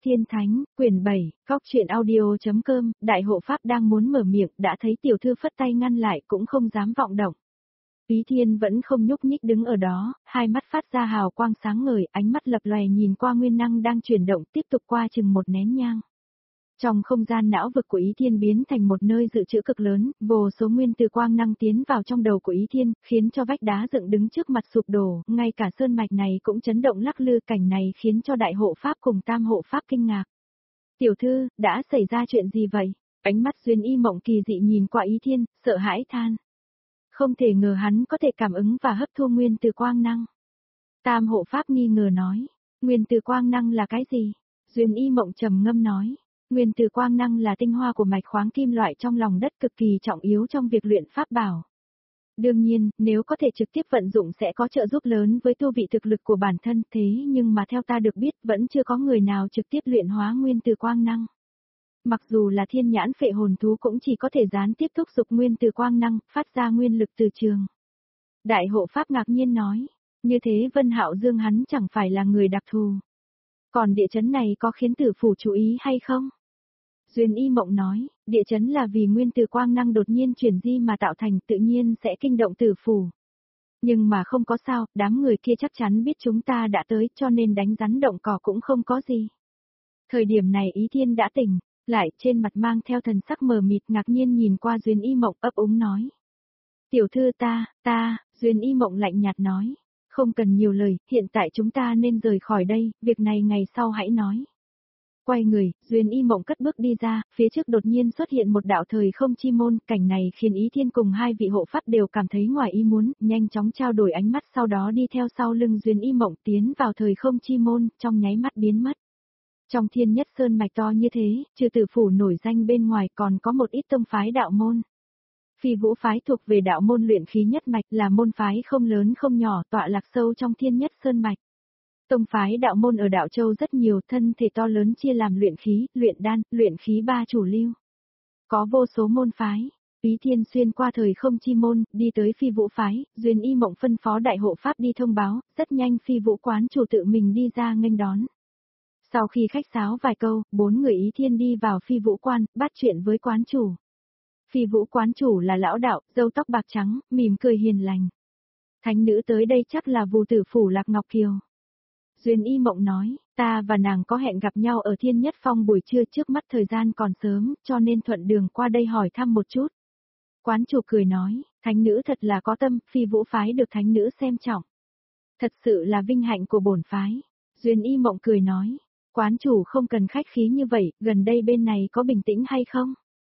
Thiên Thánh, quyển 7, Góc truyện audio.com, Đại hộ pháp đang muốn mở miệng, đã thấy tiểu thư phất tay ngăn lại cũng không dám vọng động. Ý Thiên vẫn không nhúc nhích đứng ở đó, hai mắt phát ra hào quang sáng ngời, ánh mắt lập lòe nhìn qua nguyên năng đang chuyển động tiếp tục qua chừng một nén nhang. Trong không gian não vực của Ý Thiên biến thành một nơi dự trữ cực lớn, vô số nguyên từ quang năng tiến vào trong đầu của Ý Thiên, khiến cho vách đá dựng đứng trước mặt sụp đổ, ngay cả sơn mạch này cũng chấn động lắc lư, cảnh này khiến cho đại hộ pháp cùng tam hộ pháp kinh ngạc. Tiểu thư, đã xảy ra chuyện gì vậy? Ánh mắt Duyên Y Mộng kỳ dị nhìn qua Ý Thiên, sợ hãi than. Không thể ngờ hắn có thể cảm ứng và hấp thu nguyên từ quang năng. Tam hộ pháp nghi ngờ nói, nguyên từ quang năng là cái gì? Duyên Y Mộng trầm ngâm nói. Nguyên từ quang năng là tinh hoa của mạch khoáng kim loại trong lòng đất cực kỳ trọng yếu trong việc luyện pháp bảo. Đương nhiên, nếu có thể trực tiếp vận dụng sẽ có trợ giúp lớn với tu vị thực lực của bản thân, thế nhưng mà theo ta được biết vẫn chưa có người nào trực tiếp luyện hóa nguyên từ quang năng. Mặc dù là thiên nhãn phệ hồn thú cũng chỉ có thể gián tiếp thúc giục nguyên từ quang năng, phát ra nguyên lực từ trường. Đại hộ pháp ngạc nhiên nói, như thế Vân Hạo Dương hắn chẳng phải là người đặc thù. Còn địa chấn này có khiến tử phủ chú ý hay không? Duyên Y Mộng nói, địa chấn là vì nguyên từ quang năng đột nhiên chuyển di mà tạo thành, tự nhiên sẽ kinh động tử phủ. Nhưng mà không có sao, đám người kia chắc chắn biết chúng ta đã tới cho nên đánh rắn động cỏ cũng không có gì. Thời điểm này Ý Thiên đã tỉnh, lại trên mặt mang theo thần sắc mờ mịt ngạc nhiên nhìn qua Duyên Y Mộng ấp úng nói. Tiểu thư ta, Duyên Y Mộng lạnh nhạt nói, không cần nhiều lời, hiện tại chúng ta nên rời khỏi đây, việc này ngày sau hãy nói. Quay người, Duyên Y Mộng cất bước đi ra, phía trước đột nhiên xuất hiện một đạo thời không chi môn, cảnh này khiến Ý Thiên cùng hai vị hộ pháp đều cảm thấy ngoài ý muốn, nhanh chóng trao đổi ánh mắt sau đó đi theo sau lưng Duyên Y Mộng tiến vào thời không chi môn, trong nháy mắt biến mất. Trong thiên nhất sơn mạch to như thế, trừ tử phủ nổi danh bên ngoài còn có một ít tông phái đạo môn. Phi Vũ phái thuộc về đạo môn luyện khí nhất mạch là môn phái không lớn không nhỏ tọa lạc sâu trong thiên nhất sơn mạch. Tông phái đạo môn ở Đạo Châu rất nhiều, thân thể to lớn chia làm luyện khí, luyện đan, luyện khí ba chủ lưu. Có vô số môn phái. Ý Thiên xuyên qua thời không chi môn, đi tới Phi Vũ phái, Duyên Y Mộng phân phó đại hộ pháp đi thông báo, rất nhanh Phi Vũ quán chủ tự mình đi ra nghênh đón. Sau khi khách sáo vài câu, 4 người Ý Thiên đi vào Phi Vũ quan, bắt chuyện với quán chủ. Phi Vũ quán chủ là lão đạo, râu tóc bạc trắng, mỉm cười hiền lành. Thánh nữ tới đây chắc là Vù Tử phủ Lạc Ngọc Kiều. Duyên Y Mộng nói, ta và nàng có hẹn gặp nhau ở Thiên Nhất Phong buổi trưa, trước mắt thời gian còn sớm, cho nên thuận đường qua đây hỏi thăm một chút. Quán chủ cười nói, thánh nữ thật là có tâm, Phi Vũ phái được thánh nữ xem trọng. Thật sự là vinh hạnh của bổn phái. Duyên Y Mộng cười nói, quán chủ không cần khách khí như vậy, gần đây bên này có bình tĩnh hay không?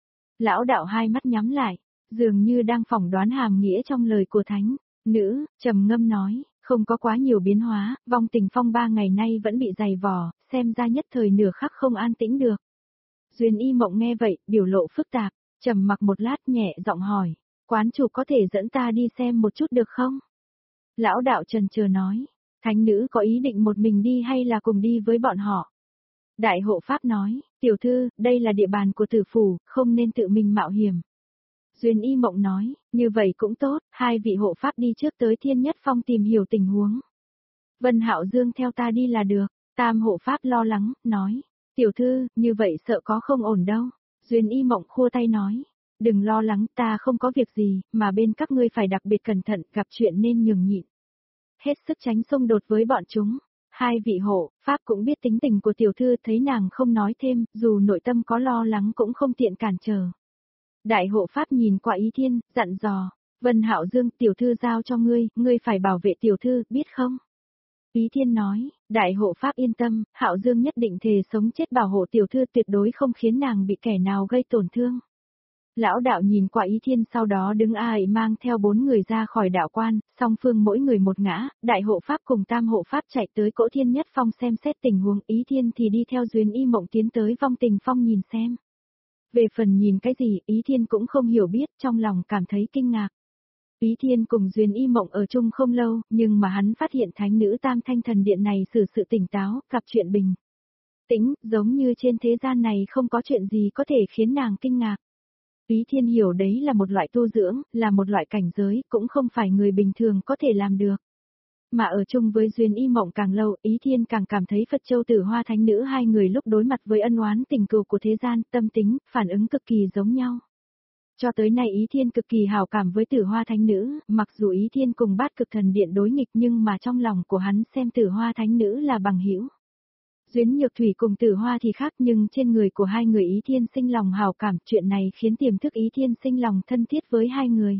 Lão đạo hai mắt nhắm lại, dường như đang phỏng đoán hàm nghĩa trong lời của thánh nữ, trầm ngâm nói. Không có quá nhiều biến hóa, vong tình phong 3 ngày nay vẫn bị dày vò, xem ra nhất thời nửa khắc không an tĩnh được. Duyên Y Mộng nghe vậy, biểu lộ phức tạp, trầm mặc một lát nhẹ giọng hỏi, quán chủ có thể dẫn ta đi xem một chút được không? Lão đạo chần chờ nói, thánh nữ có ý định một mình đi hay là cùng đi với bọn họ? Đại hộ pháp nói, tiểu thư, đây là địa bàn của tử phủ, không nên tự mình mạo hiểm. Duyên Y Mộng nói, như vậy cũng tốt, hai vị hộ pháp đi trước tới Thiên Nhất Phong tìm hiểu tình huống. Vân Hạo Dương theo ta đi là được, tam hộ pháp lo lắng, nói, tiểu thư, như vậy sợ có không ổn đâu. Duyên Y Mộng khua tay nói, đừng lo lắng, ta không có việc gì, mà bên các ngươi phải đặc biệt cẩn thận, gặp chuyện nên nhường nhịn. Hết sức tránh xung đột với bọn chúng. Hai vị hộ pháp cũng biết tính tình của tiểu thư, thấy nàng không nói thêm, dù nội tâm có lo lắng cũng không tiện cản trở. Đại hộ pháp nhìn qua Ý Thiên, dặn dò, Vân Hạo Dương, tiểu thư giao cho ngươi phải bảo vệ tiểu thư, biết không? Ý Thiên nói, đại hộ pháp yên tâm, Hạo Dương nhất định thề sống chết bảo hộ tiểu thư, tuyệt đối không khiến nàng bị kẻ nào gây tổn thương. Lão đạo nhìn qua Ý Thiên sau đó đứng ai mang theo 4 người ra khỏi đạo quan, song phương mỗi người một ngã, đại hộ pháp cùng tam hộ pháp chạy tới Cỗ Thiên Nhất Phong xem xét tình huống, Ý Thiên thì đi theo Duyên Y Mộng tiến tới Vong Tình Phong nhìn xem. Về phần nhìn cái gì, Ý Thiên cũng không hiểu biết, trong lòng cảm thấy kinh ngạc. Ý Thiên cùng Duyên Y Mộng ở chung không lâu, nhưng mà hắn phát hiện thánh nữ Tam Thanh Thần Điện này xử sự tỉnh táo, gặp chuyện bình tĩnh, giống như trên thế gian này không có chuyện gì có thể khiến nàng kinh ngạc. Ý Thiên hiểu đấy là một loại tu dưỡng, là một loại cảnh giới, cũng không phải người bình thường có thể làm được. mà ở chung với Duyên Y Mộng càng lâu, Ý Thiên càng cảm thấy Phật Châu Tử Hoa Thánh Nữ hai người lúc đối mặt với ân oán tình cừu của thế gian, tâm tính, phản ứng cực kỳ giống nhau. Cho tới nay Ý Thiên cực kỳ hào cảm với Tử Hoa Thánh Nữ, mặc dù Ý Thiên cùng Bát Cực Thần Điện đối nghịch nhưng mà trong lòng của hắn xem Tử Hoa Thánh Nữ là bằng hữu. Duyến Nhược Thủy cùng Tử Hoa thì khác nhưng trên người của hai người Ý Thiên sinh lòng hào cảm, chuyện này khiến tiềm thức Ý Thiên sinh lòng thân thiết với hai người.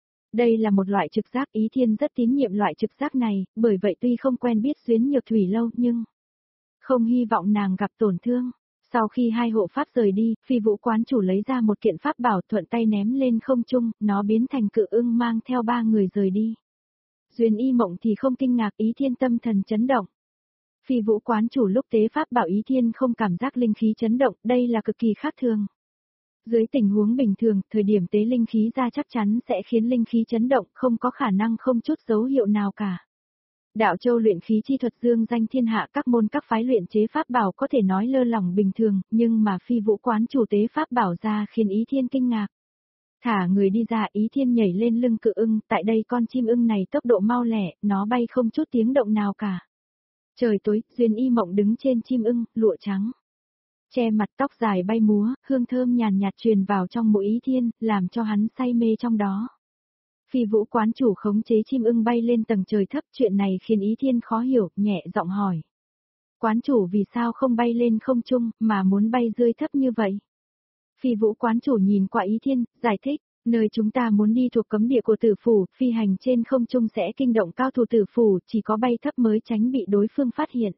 Đây là một loại trực giác, Ý Thiên rất tín nhiệm loại trực giác này, bởi vậy tuy không quen biết Duyến Nhược Thủy lâu nhưng không hy vọng nàng gặp tổn thương. Sau khi hai hộ pháp rời đi, Phi Vũ quán chủ lấy ra một kiện pháp bảo thuận tay ném lên không trung, nó biến thành cự ưng mang theo ba người rời đi. Duyên Y Mộng thì không kinh ngạc, Ý Thiên tâm thần chấn động. Phi Vũ quán chủ lúc tế pháp bảo Ý Thiên không cảm giác linh khí chấn động, đây là cực kỳ khác thường. Dưới tình huống bình thường, thời điểm tế linh khí ra chắc chắn sẽ khiến linh khí chấn động, không có khả năng không chút dấu hiệu nào cả. Đạo Châu luyện khí chi thuật dương danh thiên hạ, các môn các phái luyện chế pháp bảo có thể nói lơ lỏng bình thường, nhưng mà Phi Vũ quán chủ tế pháp bảo ra khiến Ý Thiên kinh ngạc. Thả người đi ra, Ý Thiên nhảy lên lưng cự ưng, tại đây con chim ưng này tốc độ mau lẹ, nó bay không chút tiếng động nào cả. Trời tối, Duyên Y Mộng đứng trên chim ưng, lụa trắng. Che mặt, tóc dài bay múa, hương thơm nhàn nhạt truyền vào trong mũi Ý Thiên, làm cho hắn say mê trong đó. Phi Vũ quán chủ khống chế chim ưng bay lên tầng trời thấp, chuyện này khiến Ý Thiên khó hiểu, nhẹ giọng hỏi. Quán chủ vì sao không bay lên không trung, mà muốn bay rơi thấp như vậy? Phi Vũ quán chủ nhìn qua Ý Thiên, giải thích, nơi chúng ta muốn đi thuộc cấm địa của tử phủ, phi hành trên không trung sẽ kinh động cao thủ tử phủ, chỉ có bay thấp mới tránh bị đối phương phát hiện.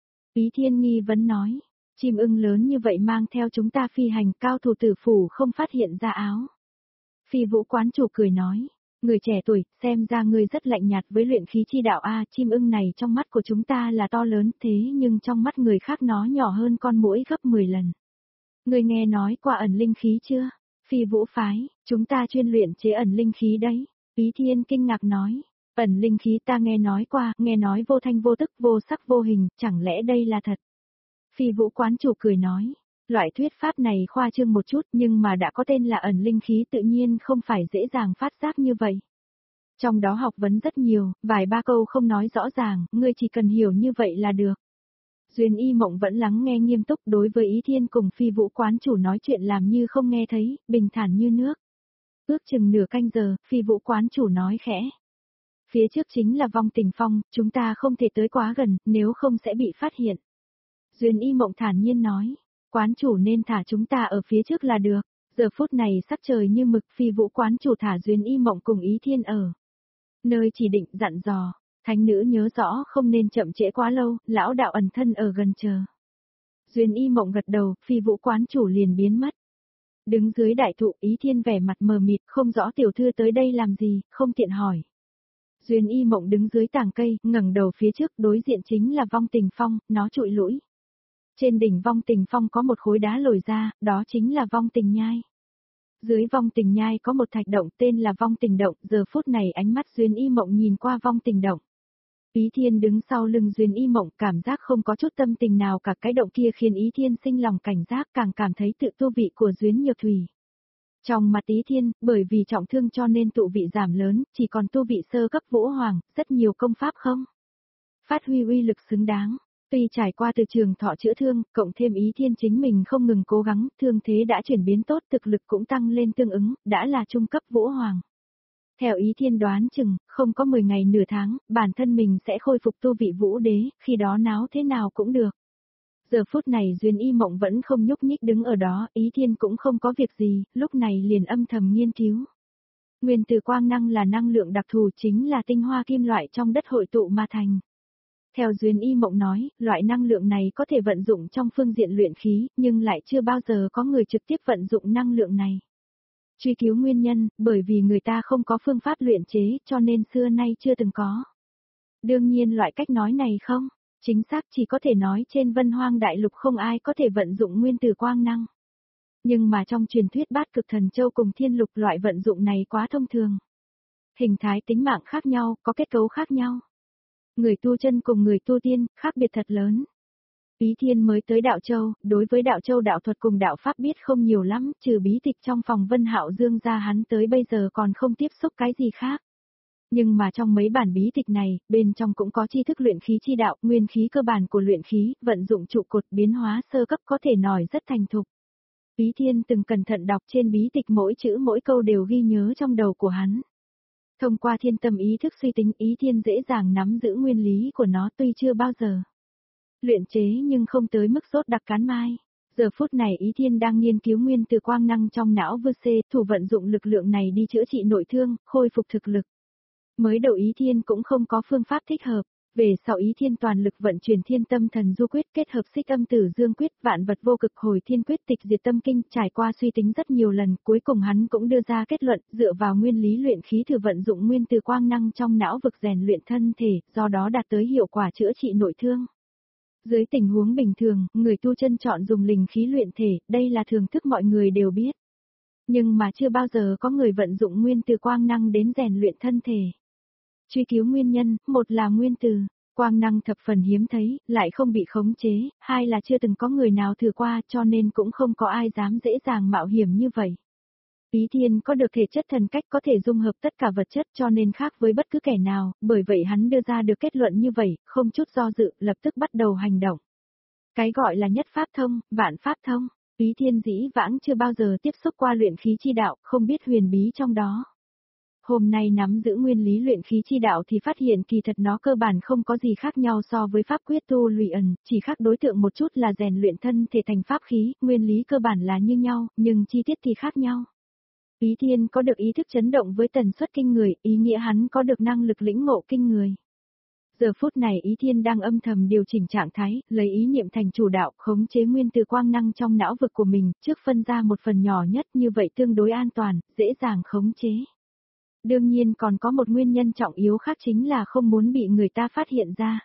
Ý Thiên nghi vấn nói, chim ưng lớn như vậy mang theo chúng ta phi hành, cao thủ tử phủ không phát hiện ra áo. Phi Vũ quán chủ cười nói. Người trẻ tuổi, xem ra ngươi rất lạnh nhạt với luyện khí chi đạo a, chim ưng này trong mắt của chúng ta là to lớn thế nhưng trong mắt người khác nó nhỏ hơn con muỗi gấp 10 lần. Ngươi nghe nói qua ẩn linh khí chưa? Phi Vũ phái, chúng ta chuyên luyện chế ẩn linh khí đấy. Ý Thiên kinh ngạc nói, ẩn linh khí ta nghe nói qua, nghe nói vô thanh vô tức vô sắc vô hình, chẳng lẽ đây là thật? Phi Vũ quán chủ cười nói. Loại thuyết pháp này khoa trương một chút nhưng mà đã có tên là ẩn linh khí tự nhiên không phải dễ dàng phát giác như vậy. Trong đó học vấn rất nhiều, vài ba câu không nói rõ ràng, ngươi chỉ cần hiểu như vậy là được. Duyên Y Mộng vẫn lắng nghe nghiêm túc đối với Ý Thiên cùng Phi Vũ quán chủ nói chuyện làm như không nghe thấy, bình thản như nước. Ước chừng nửa canh giờ, Phi Vũ quán chủ nói khẽ. Phía trước chính là vong tình phong, chúng ta không thể tới quá gần, nếu không sẽ bị phát hiện. Duyên Y Mộng thản nhiên nói. Quán chủ nên thả chúng ta ở phía trước là được. Giờ phút này sắc trời như mực, Phi Vũ quán chủ thả Duyên Y Mộng cùng Ý Thiên ở nơi chỉ định, dặn dò. Thánh nữ nhớ rõ không nên chậm trễ quá lâu, lão đạo ẩn thân ở gần chờ. Duyên Y Mộng gật đầu, Phi Vũ quán chủ liền biến mất. Đứng dưới đại thụ, Ý Thiên vẻ mặt mờ mịt, không rõ tiểu thư tới đây làm gì, không tiện hỏi. Duyên Y Mộng đứng dưới tàng cây, ngẩng đầu phía trước, đối diện chính là vong tình phong, nó trụi lũi. Trên đỉnh vong tình phong có một khối đá lồi ra, đó chính là vong tình nhai. Dưới vong tình nhai có một thạch động tên là vong tình động, giờ phút này ánh mắt Duyên Y Mộng nhìn qua vong tình động. Ý Thiên đứng sau lưng Duyên Y Mộng, cảm giác không có chút tâm tình nào cả, cái động kia khiến Ý Thiên sinh lòng cảnh giác, càng cảm thấy tự tu vị của Duyên Nhược Thủy. Trong mặt Ý Thiên, bởi vì trọng thương cho nên tụ vị giảm lớn, chỉ còn tu vị sơ cấp Vũ Hoàng, rất nhiều công pháp không phát huy uy lực xứng đáng. Tuy trải qua từ trường thọ chữa thương, cộng thêm Ý Thiên chính mình không ngừng cố gắng, thương thế đã chuyển biến tốt, thực lực cũng tăng lên tương ứng, đã là trung cấp Vũ Hoàng. Theo Ý Thiên đoán chừng, không có 10 ngày nửa tháng, bản thân mình sẽ khôi phục tu vị Vũ Đế, khi đó náo thế nào cũng được. Giờ phút này Duyên Y Mộng vẫn không nhúc nhích đứng ở đó, Ý Thiên cũng không có việc gì, lúc này liền âm thầm nghiên cứu. Nguyên tử quang năng là năng lượng đặc thù, chính là tinh hoa kim loại trong đất hội tụ mà thành. Theo Duyên Y Mộng nói, loại năng lượng này có thể vận dụng trong phương diện luyện khí, nhưng lại chưa bao giờ có người trực tiếp vận dụng năng lượng này. Truy cứu nguyên nhân, bởi vì người ta không có phương pháp luyện chế, cho nên xưa nay chưa từng có. Đương nhiên loại cách nói này không, chính xác chỉ có thể nói trên Vân Hoang Đại Lục không ai có thể vận dụng nguyên tử quang năng. Nhưng mà trong truyền thuyết Bát Cực Thần Châu cùng Thiên Lục loại vận dụng này quá thông thường. Hình thái tính mạng khác nhau, có kết cấu khác nhau. Người tu chân cùng người tu tiên, khác biệt thật lớn. Ý Thiên mới tới Đạo Châu, đối với Đạo Châu đạo thuật cùng đạo pháp biết không nhiều lắm, trừ bí tịch trong phòng Vân Hạo Dương ra hắn tới bây giờ còn không tiếp xúc cái gì khác. Nhưng mà trong mấy bản bí tịch này, bên trong cũng có tri thức luyện khí chi đạo, nguyên khí cơ bản của luyện khí, vận dụng trụ cột biến hóa sơ cấp có thể nói rất thành thục. Ý Thiên từng cẩn thận đọc trên bí tịch mỗi chữ mỗi câu đều ghi nhớ trong đầu của hắn. Thông qua thiên tâm ý thức suy tính, Ý Thiên dễ dàng nắm giữ nguyên lý của nó, tuy chưa bao giờ luyện chế nhưng không tới mức sốt đặc cán mai. Giờ phút này Ý Thiên đang nghiên cứu nguyên từ quang năng trong não vư xê, thủ vận dụng lực lượng này đi chữa trị nội thương, khôi phục thực lực. Mới đầu Ý Thiên cũng không có phương pháp thích hợp, về sau Ý Thiên toàn lực vận chuyển thiên tâm thần du quyết kết hợp xích âm tử dương quyết, vạn vật vô cực hồi thiên quyết, tịch diệt tâm kinh, trải qua suy tính rất nhiều lần, cuối cùng hắn cũng đưa ra kết luận, dựa vào nguyên lý luyện khí thử vận dụng nguyên từ quang năng trong não vực rèn luyện thân thể, do đó đạt tới hiệu quả chữa trị nội thương. Dưới tình huống bình thường, người tu chân chọn dùng linh khí luyện thể, đây là thường thức mọi người đều biết. Nhưng mà chưa bao giờ có người vận dụng nguyên từ quang năng đến rèn luyện thân thể. Truy cứu nguyên nhân, một là nguyên từ quang năng thập phần hiếm thấy, lại không bị khống chế, hai là chưa từng có người nào thử qua cho nên cũng không có ai dám dễ dàng mạo hiểm như vậy. Ý Thiên có được thể chất thần cách có thể dung hợp tất cả vật chất cho nên khác với bất cứ kẻ nào, bởi vậy hắn đưa ra được kết luận như vậy, không chút do dự, lập tức bắt đầu hành động. Cái gọi là nhất pháp thông, vạn pháp thông, Ý Thiên dĩ vãng chưa bao giờ tiếp xúc qua luyện khí chi đạo, không biết huyền bí trong đó. Hôm nay nắm giữ nguyên lý luyện khí chi đạo thì phát hiện kỳ thật nó cơ bản không có gì khác nhau so với pháp quyết tu luyện, chỉ khác đối tượng một chút là rèn luyện thân thể thành pháp khí, nguyên lý cơ bản là như nhau, nhưng chi tiết thì khác nhau. Ý Thiên có được ý thức chấn động với tần suất kinh người, ý nghĩa hắn có được năng lực lĩnh ngộ kinh người. Giờ phút này Ý Thiên đang âm thầm điều chỉnh trạng thái, lấy ý niệm thành chủ đạo, khống chế nguyên từ quang năng trong não vực của mình, trước phân ra một phần nhỏ nhất như vậy tương đối an toàn, dễ dàng khống chế. Đương nhiên còn có một nguyên nhân trọng yếu khác chính là không muốn bị người ta phát hiện ra.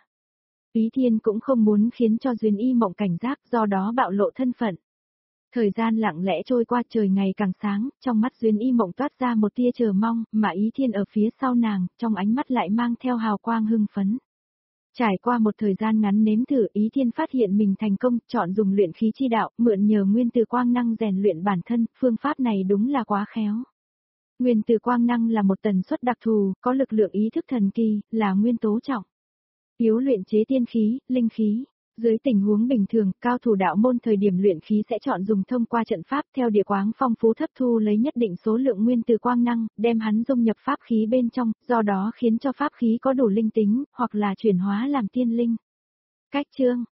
Ý Thiên cũng không muốn khiến cho Duyên Y Mộng cảnh giác, do đó bạo lộ thân phận. Thời gian lặng lẽ trôi qua, trời ngày càng sáng, trong mắt Duyên Y Mộng toát ra một tia chờ mong, mà Ý Thiên ở phía sau nàng, trong ánh mắt lại mang theo hào quang hưng phấn. Trải qua một thời gian ngắn nếm thử, Ý Thiên phát hiện mình thành công, chọn dùng luyện khí chi đạo, mượn nhờ nguyên từ quang năng rèn luyện bản thân, phương pháp này đúng là quá khéo. Nguyên từ quang năng là một tần suất đặc thù, có lực lượng ý thức thần kỳ, là nguyên tố trọng yếu luyện chế tiên khí, linh khí. Dưới tình huống bình thường, cao thủ đạo môn thời điểm luyện khí sẽ chọn dùng thông qua trận pháp theo địa quáng phong phú thấp thu lấy nhất định số lượng nguyên từ quang năng, đem hắn dung nhập pháp khí bên trong, do đó khiến cho pháp khí có đủ linh tính, hoặc là chuyển hóa làm tiên linh. Cách chương